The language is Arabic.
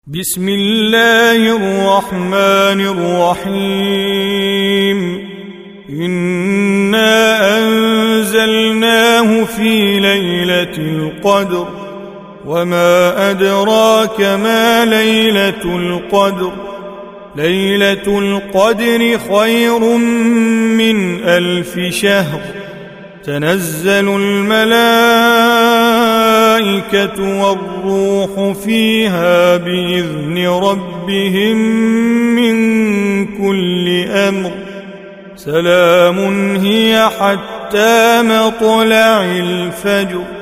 بسم الله الرحمن الرحيم. إنا أنزلناه في ليلة القدر، وما أدراك ما ليلة القدر. ليلة القدر خير من 1000 شهر. تنزل الملائكة والروح فيها بإذن ربهم من كل أمر. سلام هي حتى مطلع الفجر.